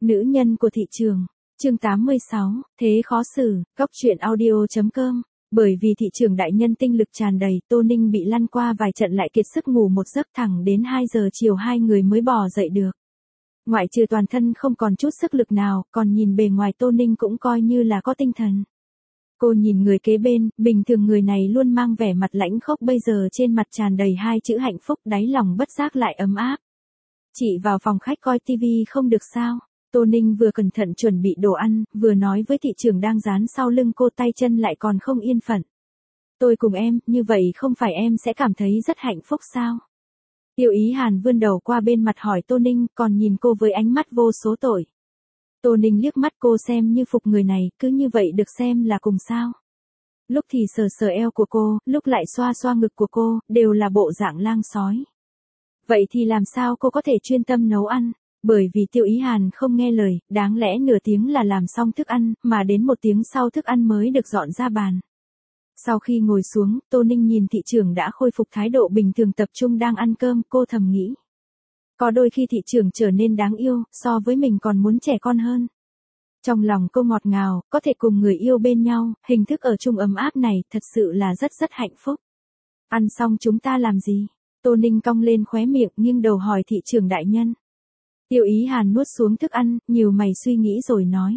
Nữ nhân của thị trường. Chương 86, thế khó xử, góc truyện audio.com. Bởi vì thị trường đại nhân tinh lực tràn đầy, Tô Ninh bị lăn qua vài trận lại kiệt sức ngủ một giấc thẳng đến 2 giờ chiều hai người mới bò dậy được. Ngoại trừ toàn thân không còn chút sức lực nào, còn nhìn bề ngoài Tô Ninh cũng coi như là có tinh thần. Cô nhìn người kế bên, bình thường người này luôn mang vẻ mặt lãnh khốc, bây giờ trên mặt tràn đầy hai chữ hạnh phúc, đáy lòng bất giác lại ấm áp. Chị vào phòng khách coi tivi không được sao? Tô Ninh vừa cẩn thận chuẩn bị đồ ăn, vừa nói với thị trường đang dán sau lưng cô, tay chân lại còn không yên phận. Tôi cùng em, như vậy không phải em sẽ cảm thấy rất hạnh phúc sao? Tiêu Ý Hàn vươn đầu qua bên mặt hỏi Tô Ninh, còn nhìn cô với ánh mắt vô số tội. Tô Ninh liếc mắt cô xem như phục người này, cứ như vậy được xem là cùng sao? Lúc thì sờ sờ eo của cô, lúc lại xoa xoa ngực của cô, đều là bộ dạng lang sói. Vậy thì làm sao cô có thể chuyên tâm nấu ăn? Bởi vì Tiêu Ý Hàn không nghe lời, đáng lẽ nửa tiếng là làm xong thức ăn, mà đến 1 tiếng sau thức ăn mới được dọn ra bàn. Sau khi ngồi xuống, Tô Ninh nhìn thị trường đã khôi phục thái độ bình thường tập trung đang ăn cơm, cô thầm nghĩ. Có đôi khi thị trường trở nên đáng yêu, so với mình còn muốn trẻ con hơn. Trong lòng cô ngọt ngào, có thể cùng người yêu bên nhau, hình thức ở chung ấm áp này thật sự là rất hạnh phúc. Ăn xong chúng ta làm gì? Tô Ninh cong lên khóe miệng nghiêng đầu hỏi thị trường đại nhân. Tiêu Ý Hàn nuốt xuống thức ăn, nhíu mày suy nghĩ rồi nói.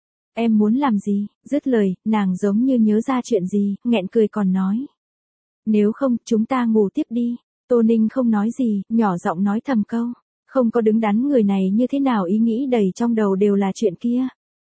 Em muốn làm gì? Dứt lời, nàng giống như nhớ ra chuyện gì, nghẹn cười còn nói. Nếu không, chúng ta ngủ tiếp đi. Tô Ninh không nói gì, nhỏ giọng nói thầm câu. Không có đứng đắn người này như thế nào, ý nghĩ đầy trong đầu đều là chuyện kia.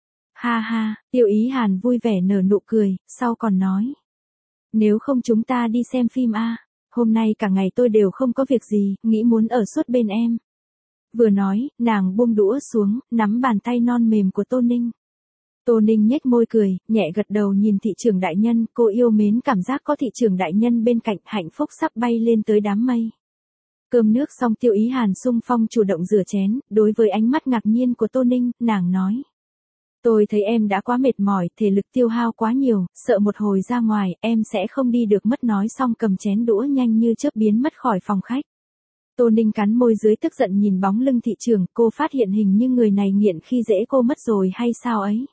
Ha ha, Tiêu Ý Hàn vui vẻ nở nụ cười, sau còn nói. Nếu không chúng ta đi xem phim a. Hôm nay cả ngày tôi đều không có việc gì, nghĩ muốn ở suốt bên em. Vừa nói, nàng buông đũa xuống, nắm bàn tay non mềm của Tô Ninh. Tô Ninh nhếch môi cười, nhẹ gật đầu nhìn thị trường đại nhân, cô yêu mến cảm giác có thị trường đại nhân bên cạnh, hạnh phúc sắp bay lên tới đám mây. Cơm nước xong, Tiêu Ý Hàn xung phong chủ động rửa chén, đối với ánh mắt ngạc nhiên của Tô Ninh, nàng nói. Tôi thấy em đã quá mệt mỏi, thể lực tiêu hao quá nhiều, sợ một hồi ra ngoài, em sẽ không đi được mất, nói xong cầm chén đũa nhanh như chớp biến mất khỏi phòng khách. Tô Ninh cắn môi dưới tức giận nhìn bóng lưng thị trường, cô phát hiện hình như người này nghiện khi dễ cô mất rồi hay sao ấy.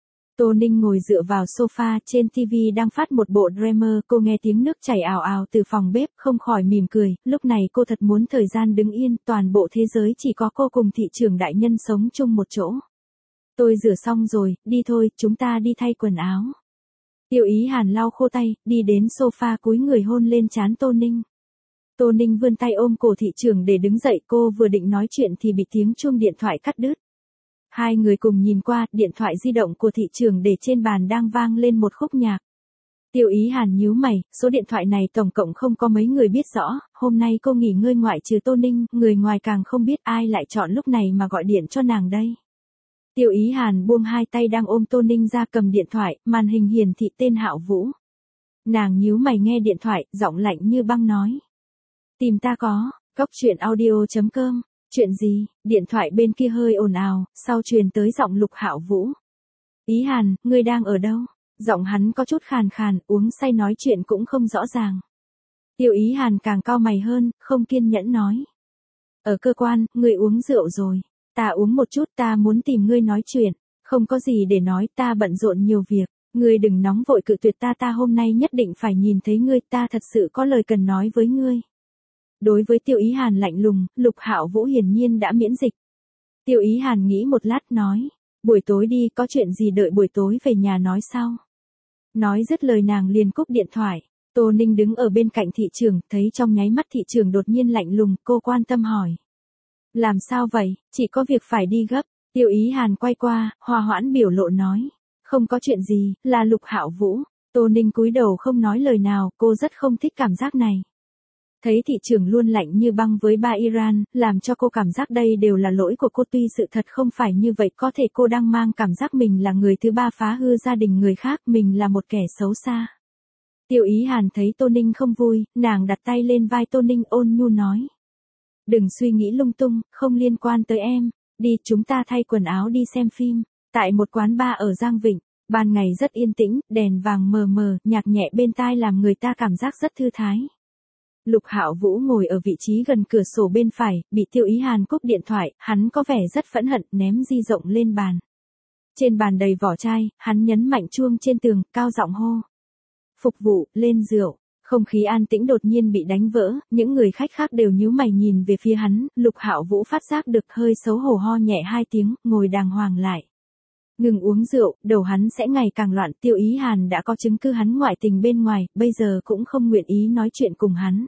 Tô Ninh ngồi dựa vào sofa, trên TV đang phát một bộ drama, cô nghe tiếng nước chảy ào ào từ phòng bếp, không khỏi mỉm cười, lúc này cô thật muốn thời gian đứng yên, toàn bộ thế giới chỉ có cô cùng thị trường đại nhân sống chung một chỗ. Tôi rửa xong rồi, đi thôi, chúng ta đi thay quần áo. Tiêu Ý Hàn lau khô tay, đi đến sofa cúi người hôn lên trán Tô Ninh. Tô Ninh vươn tay ôm cổ thị trường để đứng dậy, cô vừa định nói chuyện thì bị tiếng chuông điện thoại cắt đứt. Hai người cùng nhìn qua, điện thoại di động của thị trường để trên bàn đang vang lên một khúc nhạc. Tiêu Ý Hàn nhíu mày, số điện thoại này tổng cộng không có mấy người biết rõ, hôm nay cô nghỉ ngơi ngoại trừ Tô Ninh, người ngoài càng không biết ai lại chọn lúc này mà gọi điện cho nàng đây. Tiêu Ý Hàn buông hai tay đang ôm Tô Ninh ra, cầm điện thoại, màn hình hiển thị tên Hạo Vũ. Nàng nhíu mày nghe điện thoại, giọng lạnh như băng nói. Tìm ta có, góc truyện audio.com. Chuyện gì? Điện thoại bên kia hơi ồn ào, sau truyền tới giọng Lục Hạo Vũ. Ý Hàn, ngươi đang ở đâu? Giọng hắn có chút khàn khàn, uống say nói chuyện cũng không rõ ràng. Tiêu Ý Hàn càng cau mày hơn, không kiên nhẫn nói. Ở cơ quan, ngươi uống rượu rồi. Ta uống một chút, ta muốn tìm ngươi nói chuyện. Không có gì để nói, ta bận rộn nhiều việc. Ngươi đừng nóng vội cự tuyệt ta, ta hôm nay nhất định phải nhìn thấy ngươi, ta thật sự có lời cần nói với ngươi. Đối với Tiêu Ý Hàn lạnh lùng, Lục Hạo Vũ hiển nhiên đã miễn dịch. Tiêu Ý Hàn nghĩ một lát nói, buổi tối đi, có chuyện gì đợi buổi tối về nhà nói sau. Nói dứt lời nàng liền cúp điện thoại. Tô Ninh đứng ở bên cạnh thị trường, thấy trong nháy mắt thị trường đột nhiên lạnh lùng, cô quan tâm hỏi. Làm sao vậy, chỉ có việc phải đi gấp. Tiêu Ý Hàn quay qua, hòa hoãn biểu lộ nói. Không có chuyện gì, là Lục Hạo Vũ. Tô Ninh cúi đầu không nói lời nào, cô rất không thích cảm giác này. Thấy thị trường luôn lạnh như băng với ba Iran, làm cho cô cảm giác đây đều là lỗi của cô, tuy sự thật không phải như vậy, có thể cô đang mang cảm giác mình là người thứ ba phá hư gia đình người khác, mình là một kẻ xấu xa. Tiêu Ý Hàn thấy Tô Ninh không vui, nàng đặt tay lên vai Tô Ninh ôn nhu nói. Đừng suy nghĩ lung tung, không liên quan tới em, đi chúng ta thay quần áo đi xem phim, tại một quán bar ở Giang Vịnh, ban ngày rất yên tĩnh, đèn vàng mờ mờ, nhạc nhẹ bên tai làm người ta cảm giác rất thư thái. Lục Hạo Vũ ngồi ở vị trí gần cửa sổ bên phải, bị Tiêu Ý Hàn cúp điện thoại, hắn có vẻ rất phẫn hận, ném di rộng lên bàn. Trên bàn đầy vỏ chai, hắn nhấn mạnh chuông trên tường, cao giọng hô. Phục vụ, lên rượu. Không khí an tĩnh đột nhiên bị đánh vỡ, những người khách khác đều nhíu mày nhìn về phía hắn, Lục Hạo Vũ phát giác được hơi xấu hổ ho nhẹ 2 tiếng, ngồi đàng hoàng lại. Ngừng uống rượu, đầu hắn sẽ ngày càng loạn, Tiêu Ý Hàn đã có chứng cứ hắn ngoại tình bên ngoài, bây giờ cũng không nguyện ý nói chuyện cùng hắn.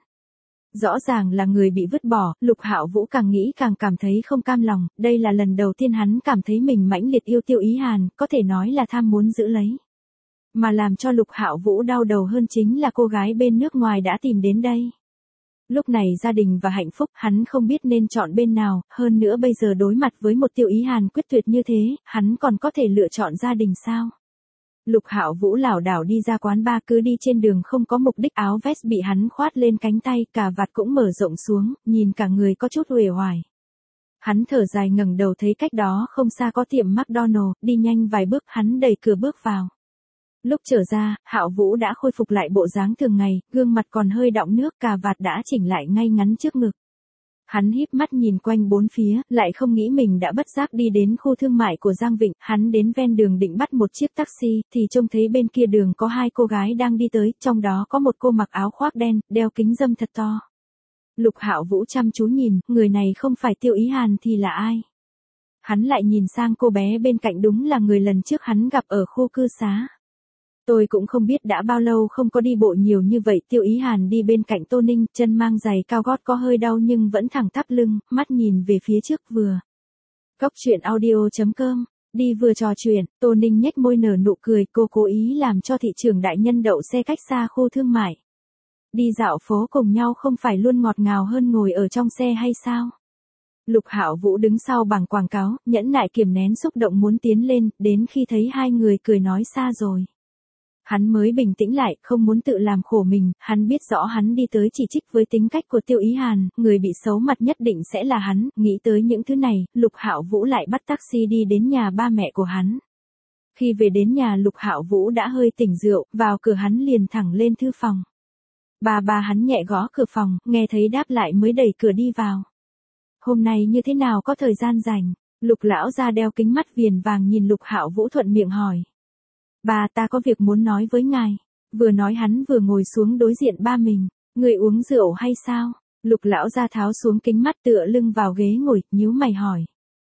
Rõ ràng là người bị vứt bỏ, Lục Hạo Vũ càng nghĩ càng cảm thấy không cam lòng, đây là lần đầu tiên hắn cảm thấy mình mãnh liệt yêu Tiêu Ý Hàn, có thể nói là tham muốn giữ lấy. Mà làm cho Lục Hạo Vũ đau đầu hơn chính là cô gái bên nước ngoài đã tìm đến đây. Lúc này gia đình và hạnh phúc, hắn không biết nên chọn bên nào, hơn nữa bây giờ đối mặt với một Tiêu Ý Hàn quyết tuyệt như thế, hắn còn có thể lựa chọn gia đình sao? Lục Hạo Vũ lảo đảo đi ra quán bar, cứ đi trên đường không có mục đích, áo vest bị hắn khoát lên cánh tay, cà vạt cũng mở rộng xuống, nhìn cả người có chút uể oải. Hắn thở dài ngẩng đầu thấy cách đó không xa có tiệm McDonald, đi nhanh vài bước, hắn đẩy cửa bước vào. Lúc trở ra, Hạo Vũ đã khôi phục lại bộ dáng thường ngày, gương mặt còn hơi đọng nước, cà vạt đã chỉnh lại ngay ngắn trước ngực. Hắn híp mắt nhìn quanh bốn phía, lại không nghĩ mình đã bất giác đi đến khu thương mại của Giang Vịnh, hắn đến ven đường định bắt một chiếc taxi, thì trông thấy bên kia đường có 2 cô gái đang đi tới, trong đó có một cô mặc áo khoác đen, đeo kính râm thật to. Lục Hạo Vũ chăm chú nhìn, người này không phải Tiêu Ý Hàn thì là ai? Hắn lại nhìn sang cô bé bên cạnh, đúng là người lần trước hắn gặp ở khu cư xá. Tôi cũng không biết đã bao lâu không có đi bộ nhiều như vậy, Tiêu Ý Hàn đi bên cạnh Tô Ninh, chân mang giày cao gót có hơi đau nhưng vẫn thẳng tắp lưng, mắt nhìn về phía trước vừa. Cóc truyện audio.com, đi vừa trò chuyện, Tô Ninh nhếch môi nở nụ cười, cô cố ý làm cho thị trưởng đại nhân đậu xe cách xa khu thương mại. Đi dạo phố cùng nhau không phải luôn ngọt ngào hơn ngồi ở trong xe hay sao? Lục Hạo Vũ đứng sau bảng quảng cáo, nhẫn nại kiềm nén xúc động muốn tiến lên, đến khi thấy hai người cười nói xa rồi. Hắn mới bình tĩnh lại, không muốn tự làm khổ mình, hắn biết rõ hắn đi tới chỉ trích với tính cách của Tiêu Ý Hàn, người bị xấu mặt nhất định sẽ là hắn, nghĩ tới những thứ này, Lục Hạo Vũ lại bắt taxi đi đến nhà ba mẹ của hắn. Khi về đến nhà Lục Hạo Vũ đã hơi tỉnh rượu, vào cửa hắn liền thẳng lên thư phòng. Ba hắn nhẹ gõ cửa phòng, nghe thấy đáp lại mới đẩy cửa đi vào. Hôm nay như thế nào có thời gian rảnh? Lục lão gia đeo kính mắt viền vàng nhìn Lục Hạo Vũ thuận miệng hỏi. Bà ta có việc muốn nói với ngài. Vừa nói hắn vừa ngồi xuống đối diện ba mình. Người uống rượu hay sao? Lục lão gia tháo xuống kính mắt tựa lưng vào ghế ngồi, nhíu mày hỏi.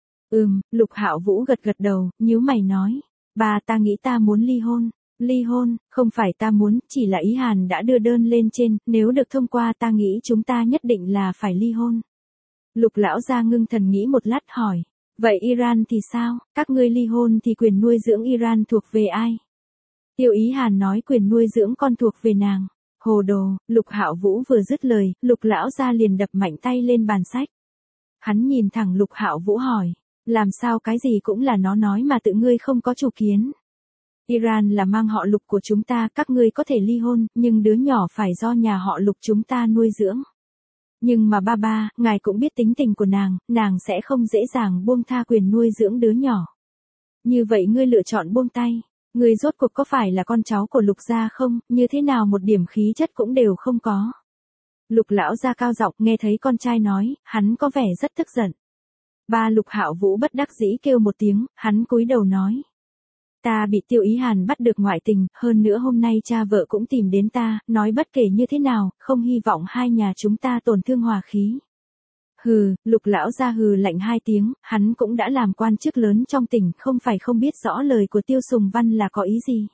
Lục Hạo Vũ gật gật đầu, nhíu mày nói. Bà ta nghĩ ta muốn ly hôn. Ly hôn, không phải ta muốn, chỉ là Ý Hàn đã đưa đơn lên trên, nếu được thông qua ta nghĩ chúng ta nhất định là phải ly hôn. Lục lão gia ngưng thần nghĩ một lát hỏi. Vậy Iran thì sao, các ngươi ly hôn thì quyền nuôi dưỡng Iran thuộc về ai? Tiêu Ý Hàn nói quyền nuôi dưỡng con thuộc về nàng. Hồ đồ, Lục Hạo Vũ vừa dứt lời, Lục lão gia liền đập mạnh tay lên bàn sách. Hắn nhìn thẳng Lục Hạo Vũ hỏi, làm sao cái gì cũng là nó nói mà tự ngươi không có chủ kiến? Iran là mang họ Lục của chúng ta, các ngươi có thể ly hôn, nhưng đứa nhỏ phải do nhà họ Lục chúng ta nuôi dưỡng. Nhưng mà ba, ngài cũng biết tính tình của nàng sẽ không dễ dàng buông tha quyền nuôi dưỡng đứa nhỏ. Như vậy ngươi lựa chọn buông tay, ngươi rốt cuộc có phải là con cháu của Lục gia không, như thế nào một điểm khí chất cũng đều không có. Lục lão gia cao giọng nghe thấy con trai nói, hắn có vẻ rất tức giận. Ba Lục Hạo Vũ bất đắc dĩ kêu một tiếng, hắn cúi đầu nói. Ta bị Tiêu Ý Hàn bắt được ngoại tình, hơn nữa hôm nay cha vợ cũng tìm đến ta, nói bất kể như thế nào, không hy vọng hai nhà chúng ta tổn thương hòa khí. Hừ, Lục lão gia hừ lạnh 2 tiếng, hắn cũng đã làm quan chức lớn trong tỉnh, không phải không biết rõ lời của Tiêu Sùng Văn là có ý gì.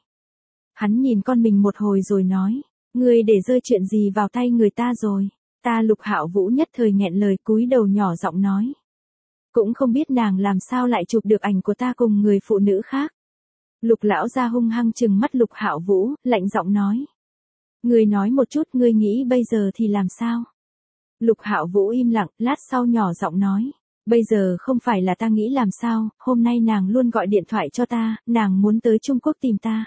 Hắn nhìn con mình một hồi rồi nói, ngươi để rơi chuyện gì vào tay người ta rồi. Ta Lục Hạo Vũ nhất thời nghẹn lời cúi đầu nhỏ giọng nói. Cũng không biết nàng làm sao lại chụp được ảnh của ta cùng người phụ nữ khác. Lục lão gia hung hăng trừng mắt Lục Hạo Vũ, lạnh giọng nói. Ngươi nói một chút, ngươi nghĩ bây giờ thì làm sao? Lục Hạo Vũ im lặng, lát sau nhỏ giọng nói. Bây giờ không phải là ta nghĩ làm sao, hôm nay nàng luôn gọi điện thoại cho ta, nàng muốn tới Trung Quốc tìm ta.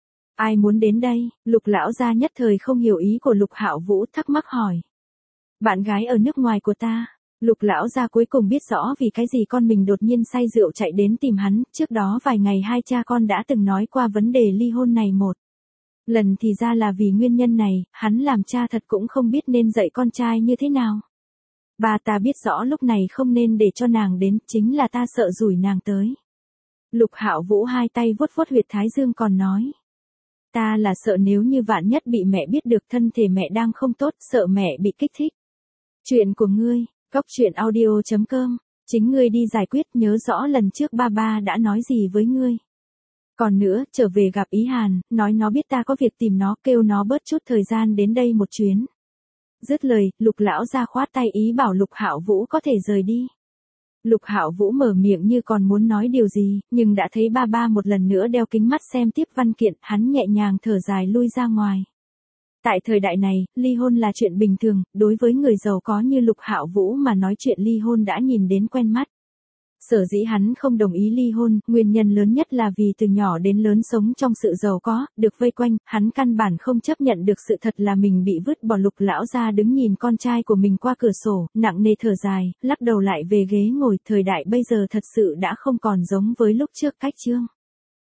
Ai muốn đến đây? Lục lão gia nhất thời không hiểu ý của Lục Hạo Vũ, thắc mắc hỏi. Bạn gái ở nước ngoài của ta. Lục lão gia cuối cùng biết rõ vì cái gì con mình đột nhiên say rượu chạy đến tìm hắn, trước đó vài ngày hai cha con đã từng nói qua vấn đề ly hôn này một. Lần thì ra là vì nguyên nhân này, hắn làm cha thật cũng không biết nên dạy con trai như thế nào. Bà ta biết rõ lúc này không nên để cho nàng đến, chính là ta sợ rủi nàng tới. Lục Hạo Vũ hai tay vuốt vuốt huyệt thái dương còn nói. Ta là sợ nếu như vạn nhất bị mẹ biết được thân thể mẹ đang không tốt, sợ mẹ bị kích thích. Chuyện của ngươi, Cóc Truyện Audio.com, chính ngươi đi giải quyết, nhớ rõ lần trước ba ba đã nói gì với ngươi. Còn nữa, trở về gặp Ý Hàn, nói nó biết ta có việc tìm nó, kêu nó bớt chút thời gian đến đây một chuyến. Dứt lời, Lục lão ra khoát tay ý bảo Lục Hạo Vũ có thể rời đi. Lục Hạo Vũ mở miệng như còn muốn nói điều gì, nhưng đã thấy ba ba một lần nữa đeo kính mắt xem tiếp văn kiện, hắn nhẹ nhàng thở dài lui ra ngoài. Tại thời đại này, ly hôn là chuyện bình thường, đối với người giàu có như Lục Hạo Vũ mà nói chuyện ly hôn đã nhìn đến quen mắt. Sở dĩ hắn không đồng ý ly hôn, nguyên nhân lớn nhất là vì từ nhỏ đến lớn sống trong sự giàu có, được vây quanh, hắn căn bản không chấp nhận được sự thật là mình bị vứt bỏ. Lục lão ra đứng nhìn con trai của mình qua cửa sổ, nặng nề thở dài, lắc đầu lại về ghế ngồi. Thời đại bây giờ thật sự đã không còn giống với lúc trước. Cách chương